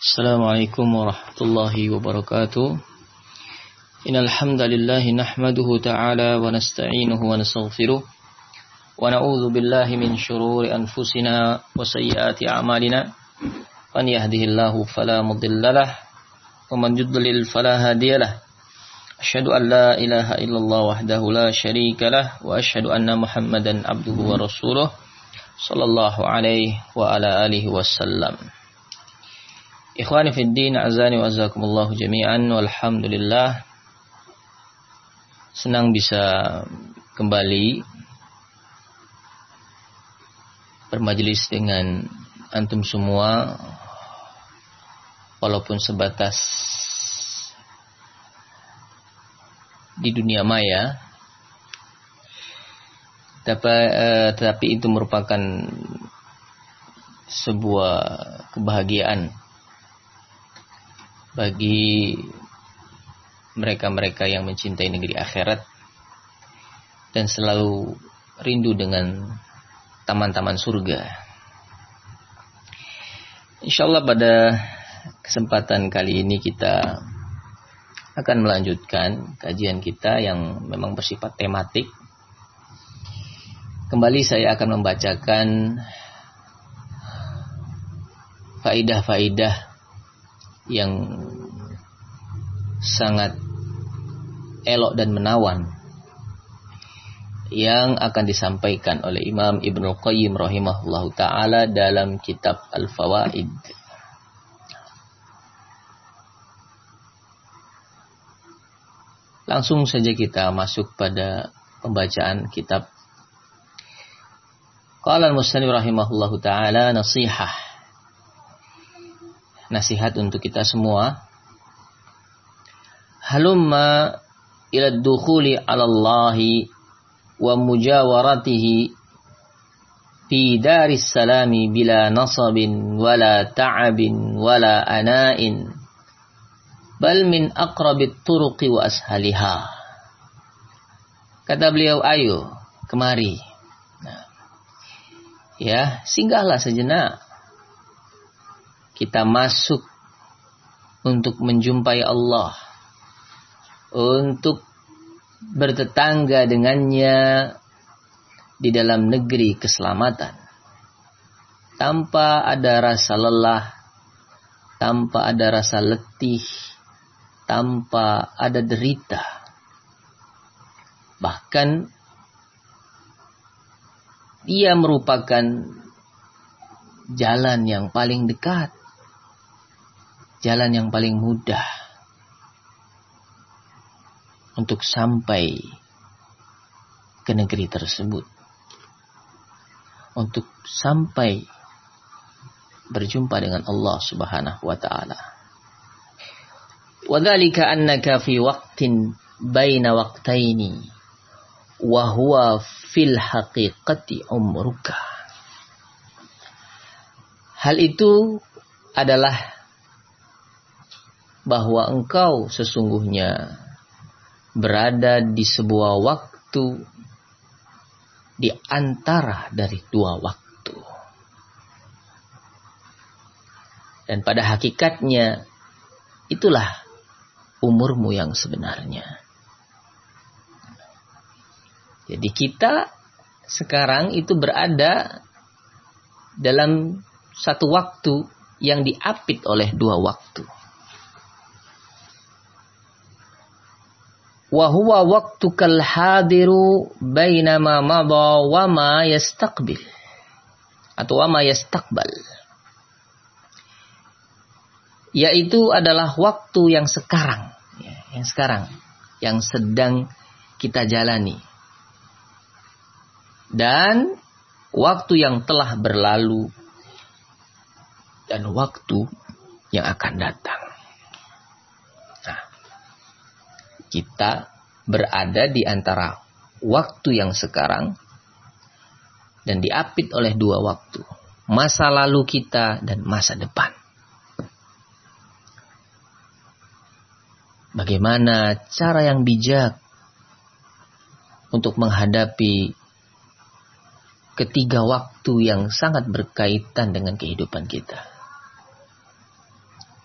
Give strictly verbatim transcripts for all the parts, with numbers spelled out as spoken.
Assalamualaikum warahmatullahi wabarakatuh. Innal hamdalillah nahmaduhu ta'ala wa nasta'inuhu wa nastaghfiruh wa na'udzu billahi min shururi anfusina wa sayyiati a'malina. Man yahdihillahu fala mudhillalah wa man yudlil fala hadiyalah. Asyhadu an la ilaha illallah wahdahu la syarikalah wa asyhadu anna Muhammadan abduhu wa rasuluh sallallahu alaihi wa ala alihi wasallam. Ikhwani fid din, azani wa azakumullahu jami'an, walhamdulillah. Senang bisa kembali bermajelis dengan antum semua, walaupun sebatas di dunia maya, tapi, eh, tetapi itu merupakan sebuah kebahagiaan bagi mereka-mereka yang mencintai negeri akhirat dan selalu rindu dengan taman-taman surga. Insyaallah pada kesempatan kali ini kita akan melanjutkan kajian kita yang memang bersifat tematik. Kembali saya akan membacakan faidah-faidah yang sangat elok dan menawan yang akan disampaikan oleh Imam Ibnul Qayyim rahimahullahu ta'ala dalam kitab Al-Fawaid. Langsung saja kita masuk pada pembacaan kitab. Qala al-musannif rahimahullahu ta'ala, nasihah. Nasihat untuk kita semua. Halumma ila ad-dukhuli 'ala Allahi wa mujawaratihi fi daris salami bila nasabin wala ta'abin wala ana'in bal min aqrabit turuqi wa ashaliha. Kata beliau, ayo kemari. Nah, ya, singgahlah sejenak. Kita masuk untuk menjumpai Allah, untuk bertetangga dengannya di dalam negeri keselamatan, tanpa ada rasa lelah, tanpa ada rasa letih, tanpa ada derita. Bahkan ia merupakan jalan yang paling dekat, jalan yang paling mudah untuk sampai ke negeri tersebut, untuk sampai berjumpa dengan Allah Subhanahu wa ta'ala. Wa dzalika annaka fi waqtin baina waqtaini wa huwa fil haqiqati umruka. Hal itu adalah bahwa engkau sesungguhnya berada di sebuah waktu di antara dari dua waktu. Dan pada hakikatnya itulah umurmu yang sebenarnya. Jadi kita sekarang itu berada dalam satu waktu yang diapit oleh dua waktu. Wa huwa waqtukal hadiru bainama madha wa ma yastaqbil, atau wa ma yastaqbal, yaitu adalah waktu yang sekarang, ya, yang sekarang, yang sedang kita jalani, dan waktu yang telah berlalu, dan waktu yang akan datang. Nah, kita berada di antara waktu yang sekarang dan diapit oleh dua waktu, masa lalu kita dan masa depan. Bagaimana cara yang bijak untuk menghadapi ketiga waktu yang sangat berkaitan dengan kehidupan kita.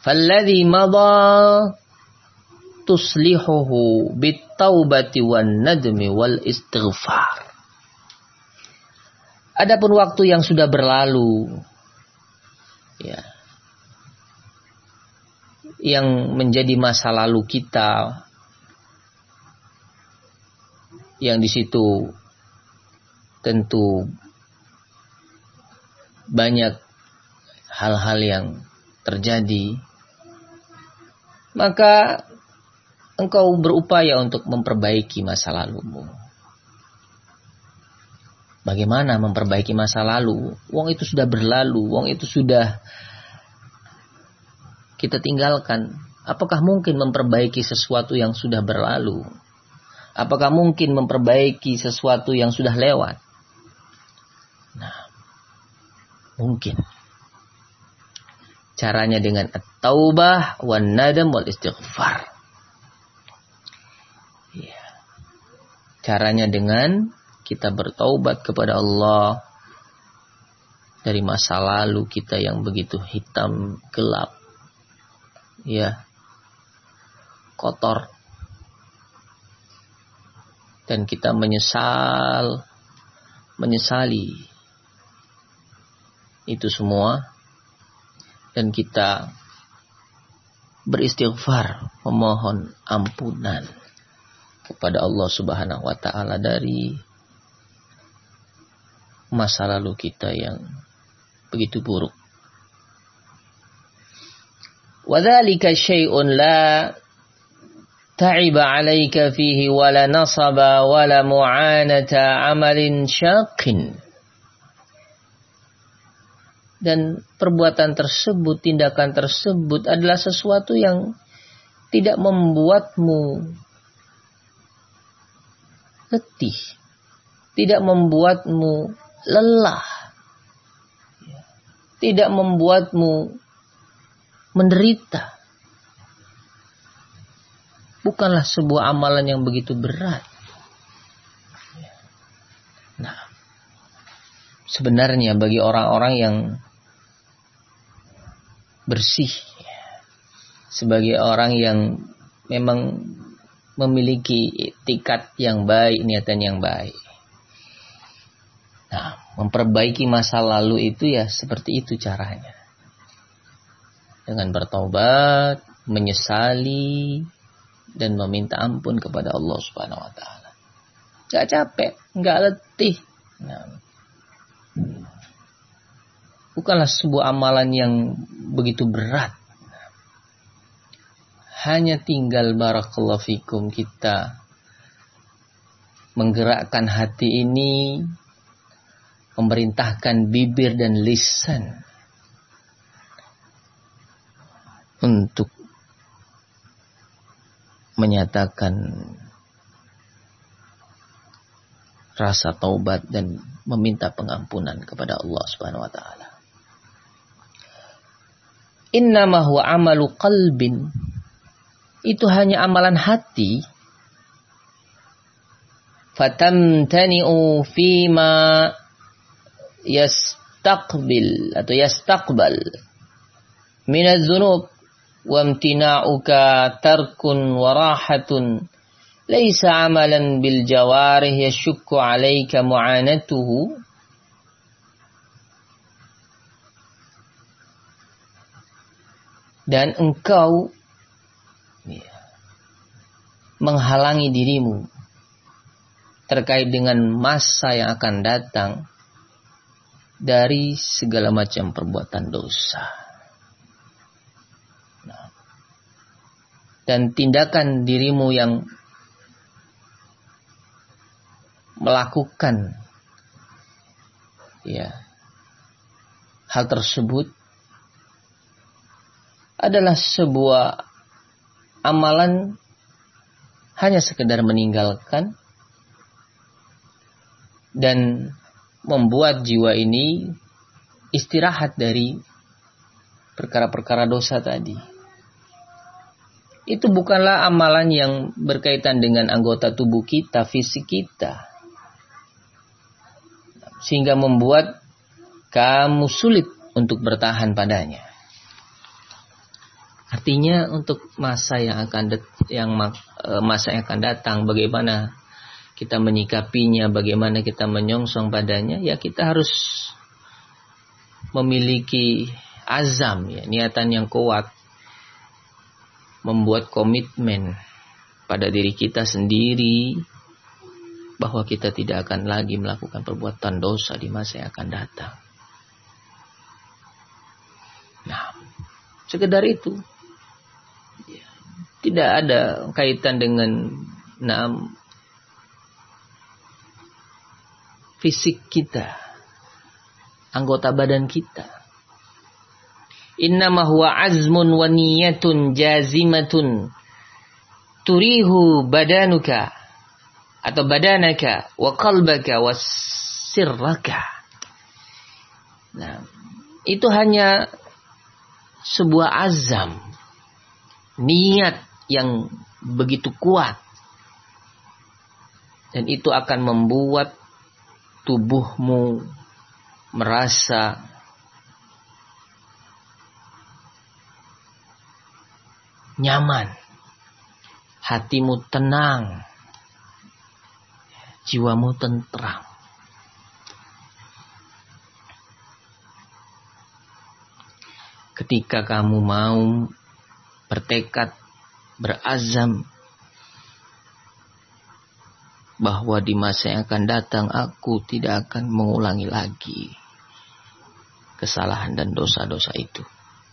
falladhi madha tuslihuhu bit-taubati wan nadmi wal istighfar. Adapun waktu yang sudah berlalu, ya, yang menjadi masa lalu kita, yang di situ tentu banyak hal-hal yang terjadi, maka engkau berupaya untuk memperbaiki masa lalumu. Bagaimana memperbaiki masa lalu? Wong itu sudah berlalu, wong itu sudah kita tinggalkan. Apakah mungkin memperbaiki sesuatu yang sudah berlalu? Apakah mungkin memperbaiki sesuatu yang sudah lewat? Nah, mungkin. Caranya dengan at-taubah wan nadam wal istighfar. Ya. Caranya dengan kita bertaubat kepada Allah dari masa lalu kita yang begitu hitam, gelap, ya, kotor. Dan kita menyesal, menyesali itu semua. Dan kita beristighfar, memohon ampunan kepada Allah Subhanahu wa ta'ala dari masa lalu kita yang begitu buruk. Wadzalika syai'un la ta'iba 'alaika fihi wala nasaba wala mu'anata 'amalin syaqin. Dan perbuatan tersebut, tindakan tersebut adalah sesuatu yang tidak membuatmu letih, tidak membuatmu lelah, tidak membuatmu menderita. Bukanlah sebuah amalan yang begitu berat. Nah, sebenarnya bagi orang-orang yang bersih, sebagai orang yang memang memiliki itikat yang baik, niatan yang baik, nah, memperbaiki masa lalu itu ya seperti itu caranya. Dengan bertaubat, menyesali, dan meminta ampun kepada Allah Subhanahu wa ta'ala. Gak capek, gak letih. Nah, bukanlah sebuah amalan yang begitu berat. Hanya tinggal barakallahu fikum kita menggerakkan hati ini, memerintahkan bibir dan lisan untuk menyatakan rasa taubat dan meminta pengampunan kepada Allah Subhanahu wa ta'ala. Innama huwa amalu qalbin. Itu hanya amalan hati. Fatamtani'u fima yastaqbil atau yastaqbal minadz dzunub wa imtina'uka tarkun wa rahatun laisa amalan bil jawarih yashukku 'alaika mu'anatuhu. Dan engkau ya, menghalangi dirimu terkait dengan masa yang akan datang dari segala macam perbuatan dosa. Nah, dan tindakan dirimu yang melakukan ya hal tersebut adalah sebuah amalan hanya sekedar meninggalkan dan membuat jiwa ini istirahat dari perkara-perkara dosa tadi. Itu bukanlah amalan yang berkaitan dengan anggota tubuh kita, fisik kita, sehingga membuat kamu sulit untuk bertahan padanya. Artinya untuk masa yang akan det- yang masa yang akan datang, bagaimana kita menyikapinya, bagaimana kita menyongsong padanya, ya kita harus memiliki azam, ya, niatan yang kuat, membuat komitmen pada diri kita sendiri bahwa kita tidak akan lagi melakukan perbuatan dosa di masa yang akan datang. Nah, sekedar itu. Tidak ada kaitan dengan nah, fisik kita, anggota badan kita. Innama huwa azmun wa niyatun jazimatun turihu badanuka atau badanaka wa qalbaka wa sirraka. Nah, itu hanya sebuah azam, niat yang begitu kuat, dan itu akan membuat tubuhmu merasa nyaman, hatimu tenang, jiwamu tentram. Ketika kamu mau bertekad, berazam bahwa di masa yang akan datang aku tidak akan mengulangi lagi kesalahan dan dosa-dosa itu.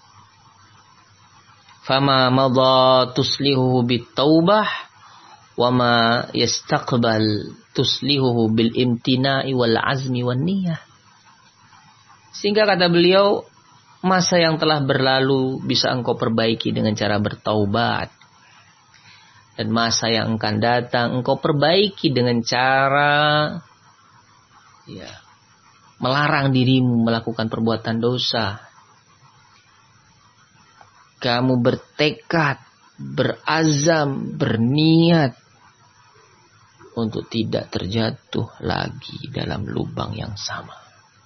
Fama madha tuslihuhu bitaubah wa ma yastaqbal tuslihuhu bil imtina'i wal azmi wan niyah. Sehingga kata beliau, masa yang telah berlalu bisa engkau perbaiki dengan cara bertaubat. Dan masa yang akan datang engkau perbaiki dengan cara ya, melarang dirimu melakukan perbuatan dosa. Kamu bertekad, berazam, berniat untuk tidak terjatuh lagi dalam lubang yang sama.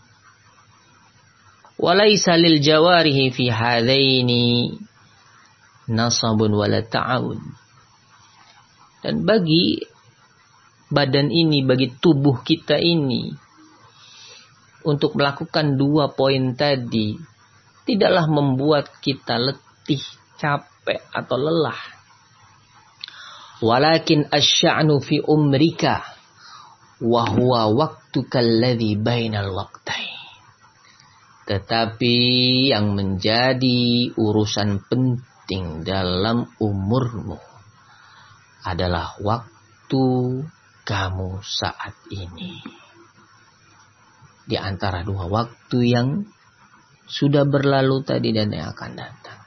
Walaysa lil jawarihi fi hadaini nasabun wala ta'awun. Dan bagi badan ini, bagi tubuh kita ini, untuk melakukan dua poin tadi, tidaklah membuat kita letih, capek, atau lelah. Walakin asya'nu fi umrika, wa huwa waqtuka alladhi bainal waqtain. Tetapi yang menjadi urusan penting dalam umurmu adalah waktu kamu saat ini. Di antara dua waktu yang sudah berlalu tadi dan yang akan datang.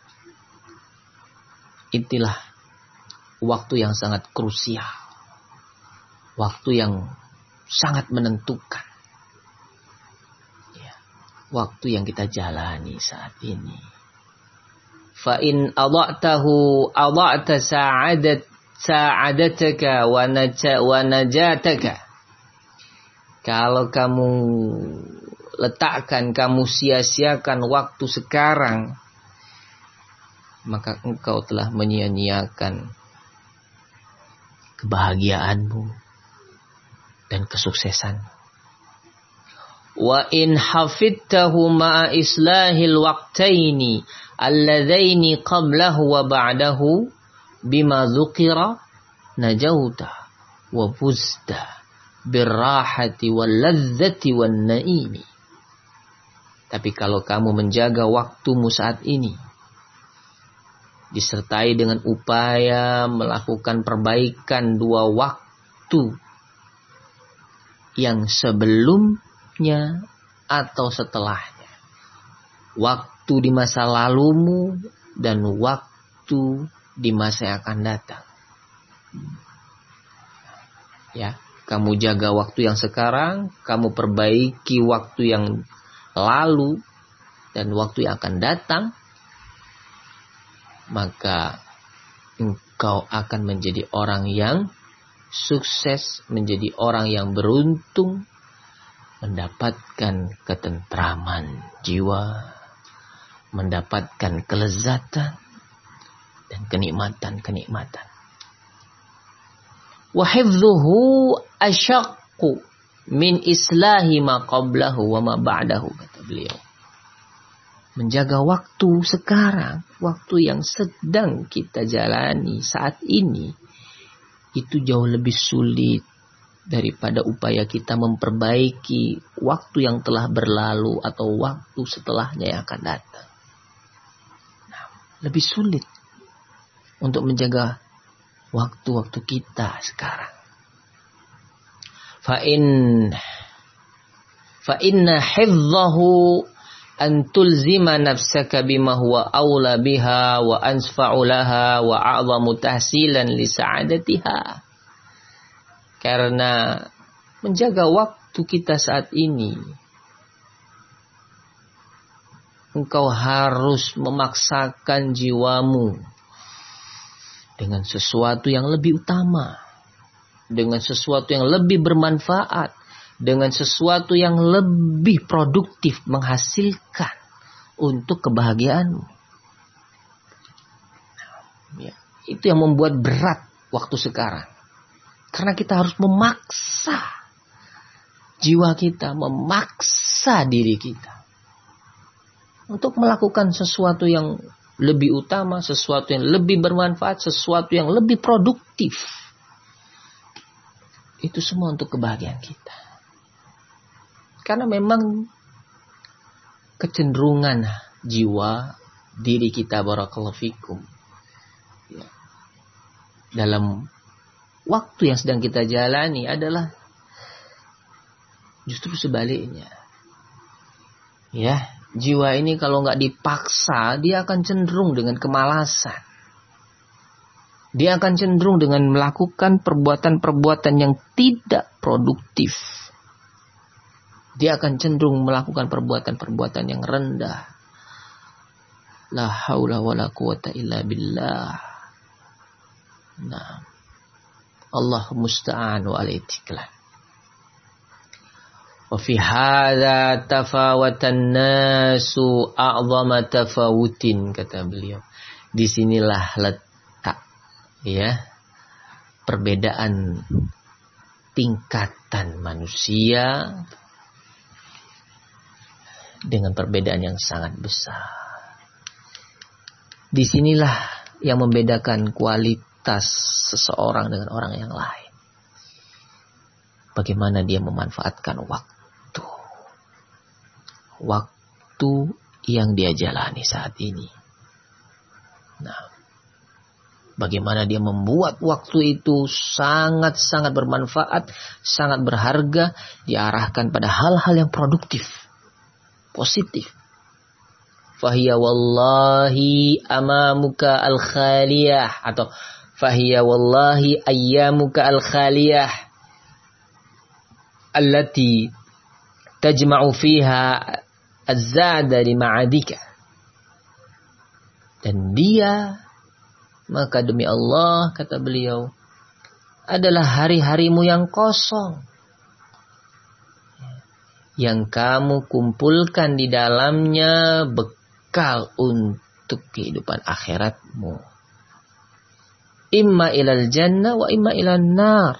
Itulah waktu yang sangat krusial. Waktu yang sangat menentukan. Ya, waktu yang kita jalani saat ini. Fa in adha'tahu adha'ta sa'adat sa'adataka wa naja wa najataka. Kalau kamu letakkan, kamu sia-siakan waktu sekarang, maka engkau telah menyia-nyiakan kebahagiaanmu dan kesuksesan. Wa in hafidtahu ma'a islahil waqtaini alladzaini qablahu wa ba'dahu bima dzukira najauta wa fuzta birrahati wal ladzati wan naimi. Tapi kalau kamu menjaga waktumu saat ini disertai dengan upaya melakukan perbaikan dua waktu yang sebelumnya atau setelahnya, waktu di masa lalumu dan waktu di masa yang akan datang. Ya, kamu jaga waktu yang sekarang, kamu perbaiki waktu yang lalu dan waktu yang akan datang, maka engkau akan menjadi orang yang sukses, menjadi orang yang beruntung, mendapatkan ketentraman jiwa, mendapatkan kelezatan, dan kenikmatan-kenikmatan. Wa hifdhuhu asyaqqu min islahi ma qablahu wa ma ba'dahu, kata beliau. Menjaga waktu sekarang, waktu yang sedang kita jalani saat ini, itu jauh lebih sulit daripada upaya kita memperbaiki waktu yang telah berlalu atau waktu setelahnya yang akan datang. Nah, lebih sulit untuk menjaga waktu-waktu kita sekarang. Fa in fa inna hifdhahu an tulzima nafsaka bima huwa aula biha wa ansfa'u laha wa a'zamu tahsilan li sa'adatiha. Karena menjaga waktu kita saat ini, engkau harus memaksakan jiwamu dengan sesuatu yang lebih utama, dengan sesuatu yang lebih bermanfaat, dengan sesuatu yang lebih produktif menghasilkan untuk kebahagiaanmu. Ya, itu yang membuat berat waktu sekarang. Karena kita harus memaksa jiwa kita, memaksa diri kita untuk melakukan sesuatu yang lebih utama, sesuatu yang lebih bermanfaat, sesuatu yang lebih produktif. Itu semua untuk kebahagiaan kita. Karena memang kecenderungan jiwa diri kita, barakallahu fikum, ya, dalam waktu yang sedang kita jalani adalah justru sebaliknya. Ya, jiwa ini kalau nggak dipaksa, dia akan cenderung dengan kemalasan. Dia akan cenderung dengan melakukan perbuatan-perbuatan yang tidak produktif. Dia akan cenderung melakukan perbuatan-perbuatan yang rendah. La haula wala quwata illa billah. Nah, Allah musta'an wa alaihi tiklan. Wa fi hadza tafawatan nasu a'zama tafawutin, kata beliau. Disinilah letak, ya, perbedaan tingkatan manusia dengan perbedaan yang sangat besar. Disinilah yang membedakan kualitas seseorang dengan orang yang lain. Bagaimana dia memanfaatkan waktu. Waktu yang dia jalani saat ini. Nah, bagaimana dia membuat waktu itu sangat-sangat bermanfaat, sangat berharga, diarahkan pada hal-hal yang produktif, positif. Fahiya wallahi amamuka al-khaliyah, atau fahiya wallahi ayyamuka al-khaliyah allati tajma'u fiha az-zada li ma'adika. Dan dia, maka demi Allah, kata beliau, adalah hari-harimu yang kosong, yang kamu kumpulkan di dalamnya bekal untuk kehidupan akhiratmu. Imma ilal jannah wa imma ilal nar.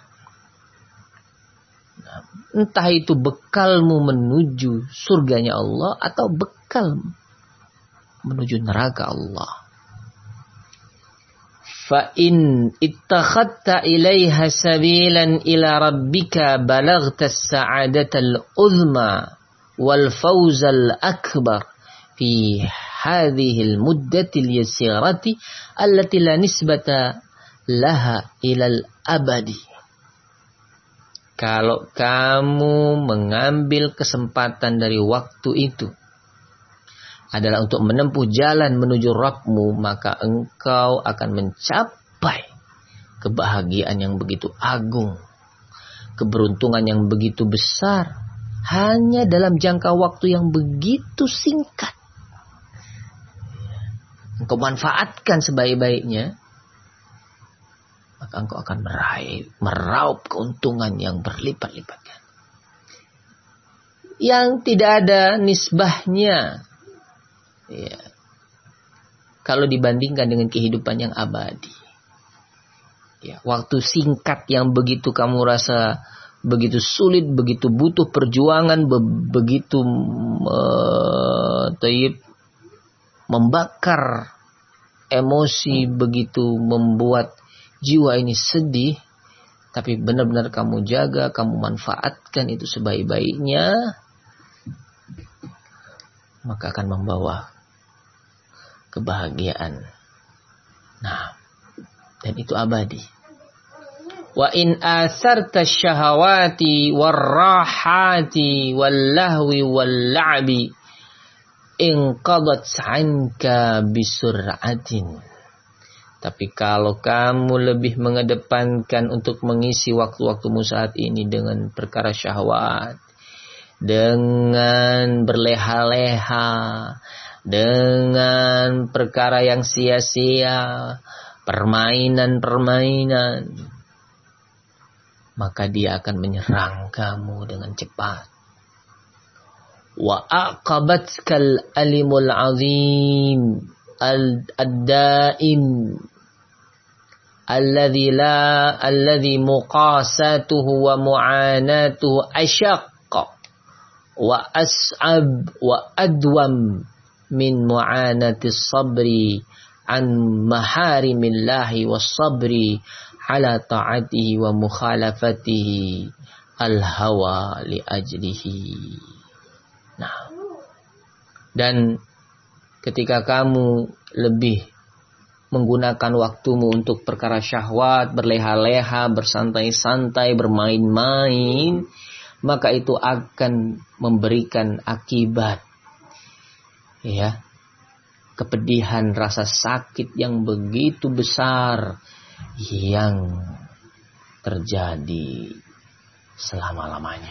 Nah, entah itu bekalmu menuju surganya Allah atau bekal menuju neraka Allah. Fa in ittakhadta ilaiha sabilan ila rabbika balaghta as-sa'adata al-uzma wal fawza al-akbar fi hadhihi al-muddati al-yasirati allati la nisbata laha ila al-abadi. Kalau kamu mengambil kesempatan dari waktu itu adalah untuk menempuh jalan menuju Rabbmu, maka engkau akan mencapai kebahagiaan yang begitu agung, keberuntungan yang begitu besar, hanya dalam jangka waktu yang begitu singkat. Engkau manfaatkan sebaik-baiknya, maka engkau akan meraih, meraup keuntungan yang berlipat-lipat, yang tidak ada nisbahnya, ya, kalau dibandingkan dengan kehidupan yang abadi. Ya, waktu singkat yang begitu kamu rasa begitu sulit, begitu butuh perjuangan, be- begitu uh, taib, membakar emosi, begitu membuat jiwa ini sedih, tapi benar-benar kamu jaga, kamu manfaatkan itu sebaik-baiknya, maka akan membawa kebahagiaan. Nah, dan itu abadi. Wa in asarta syahawati warrahati wallahwi walla'bi in qadat anka bisur'atin. Tapi kalau kamu lebih mengedepankan untuk mengisi waktu-waktumu saat ini dengan perkara syahwat, dengan berleha-leha, dengan perkara yang sia-sia, permainan-permainan, maka dia akan menyerang kamu dengan cepat. Wa aqabatkal alimul azim al-daim alladhi la alladhi muqasatuhu wa mu'anatuhu ashaqqa wa as'ab wa adwam min mu'anati sabri an maharimillahi was sabri ala ta'atihi wa mukhalafatihi al-hawa li ajlihi. Nah, dan ketika kamu lebih menggunakan waktumu untuk perkara syahwat, berleha-leha, bersantai-santai, bermain-main, maka itu akan memberikan akibat, ya, kepedihan, rasa sakit yang begitu besar yang terjadi selama-lamanya.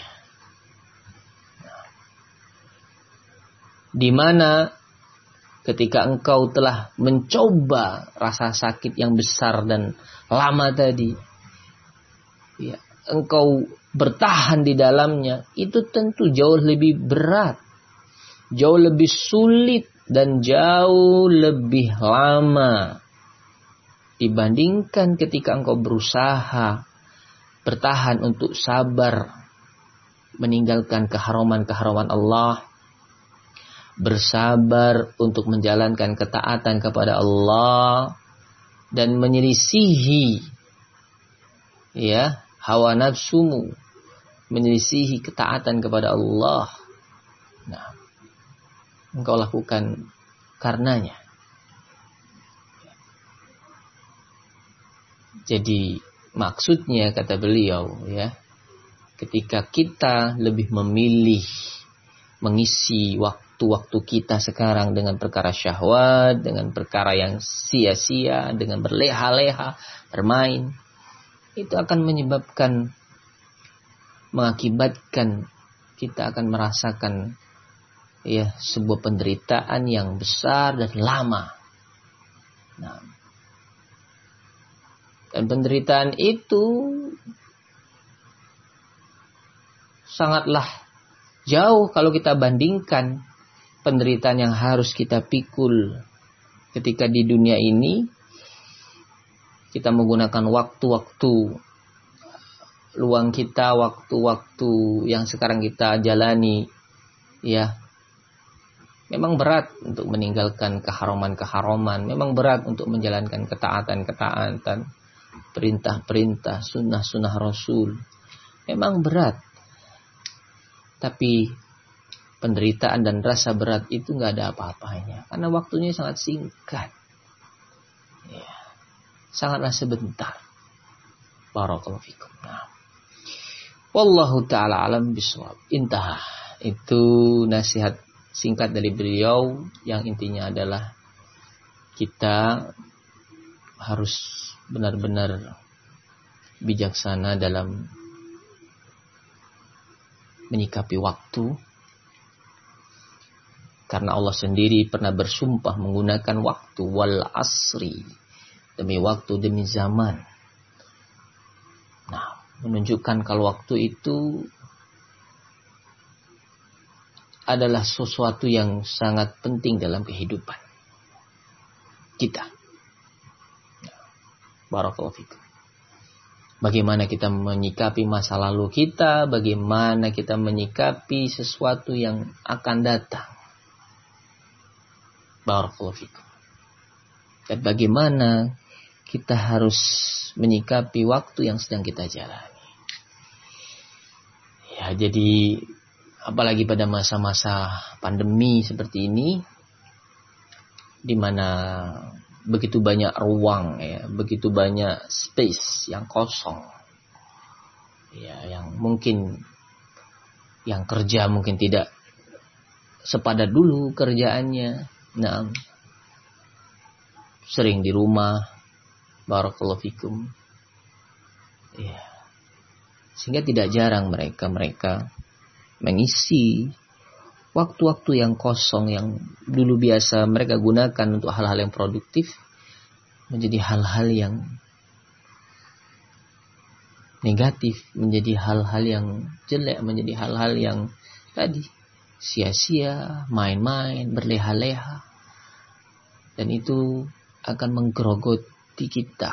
Di mana ketika engkau telah mencoba rasa sakit yang besar dan lama tadi, ya, engkau bertahan di dalamnya, itu tentu jauh lebih berat, jauh lebih sulit, dan jauh lebih lama dibandingkan ketika engkau berusaha bertahan untuk sabar meninggalkan keharaman-keharaman Allah, bersabar untuk menjalankan ketaatan kepada Allah, dan menyelisihi, ya, hawa nafsumu, menyelisihi ketaatan kepada Allah. Nah, engkau lakukan karenanya. Jadi maksudnya, kata beliau, ya, ketika kita lebih memilih mengisi waktu-waktu kita sekarang dengan perkara syahwat, dengan perkara yang sia-sia, dengan berleha-leha, bermain, itu akan menyebabkan, mengakibatkan kita akan merasakan, ya, sebuah penderitaan yang besar dan lama. Nah, dan penderitaan itu sangatlah jauh kalau kita bandingkan penderitaan yang harus kita pikul ketika di dunia ini kita menggunakan waktu-waktu luang kita, waktu-waktu yang sekarang kita jalani, ya, memang berat untuk meninggalkan keharaman-keharaman, memang berat untuk menjalankan ketaatan-ketaatan, perintah-perintah, sunnah-sunnah Rasul, memang berat. Tapi penderitaan dan rasa berat itu nggak ada apa-apanya, karena waktunya sangat singkat, ya, sangatlah sebentar. Barakallahu fikum. Nah, wallahu ta'ala alam bisawab. Intah. Itu nasihat singkat dari beliau, yang intinya adalah kita harus benar-benar bijaksana dalam menyikapi waktu, karena Allah sendiri pernah bersumpah menggunakan waktu, wal asri, demi waktu, demi zaman. Nah, menunjukkan kalau waktu itu adalah sesuatu yang sangat penting dalam kehidupan. kita. Barakallahu fikum. Bagaimana kita menyikapi masa lalu kita, bagaimana kita menyikapi sesuatu yang akan datang. Barakallahu fikum. Dan bagaimana kita harus menyikapi waktu yang sedang kita jalani. Ya, jadi apalagi pada masa-masa pandemi seperti ini, di mana begitu banyak ruang, ya, begitu banyak space yang kosong, ya, yang mungkin yang kerja mungkin tidak sepadat dulu kerjaannya, nah, sering di rumah, barakallahu fikum, ya, sehingga tidak jarang mereka mereka mengisi waktu-waktu yang kosong yang dulu biasa mereka gunakan untuk hal-hal yang produktif menjadi hal-hal yang negatif, menjadi hal-hal yang jelek, menjadi hal-hal yang tadi sia-sia, main-main, berleha-leha, dan itu akan menggerogoti kita.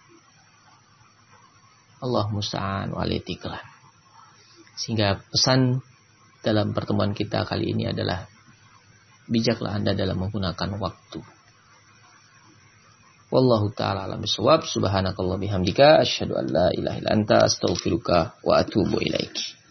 Allah musta'an walitiklan. Sehingga pesan dalam pertemuan kita kali ini adalah bijaklah Anda dalam menggunakan waktu. Wallahu ta'ala a'lam bishawab. Subhanakallah bihamdika asyhadu an la ilaha illa anta astaghfiruka wa atubu ilaik.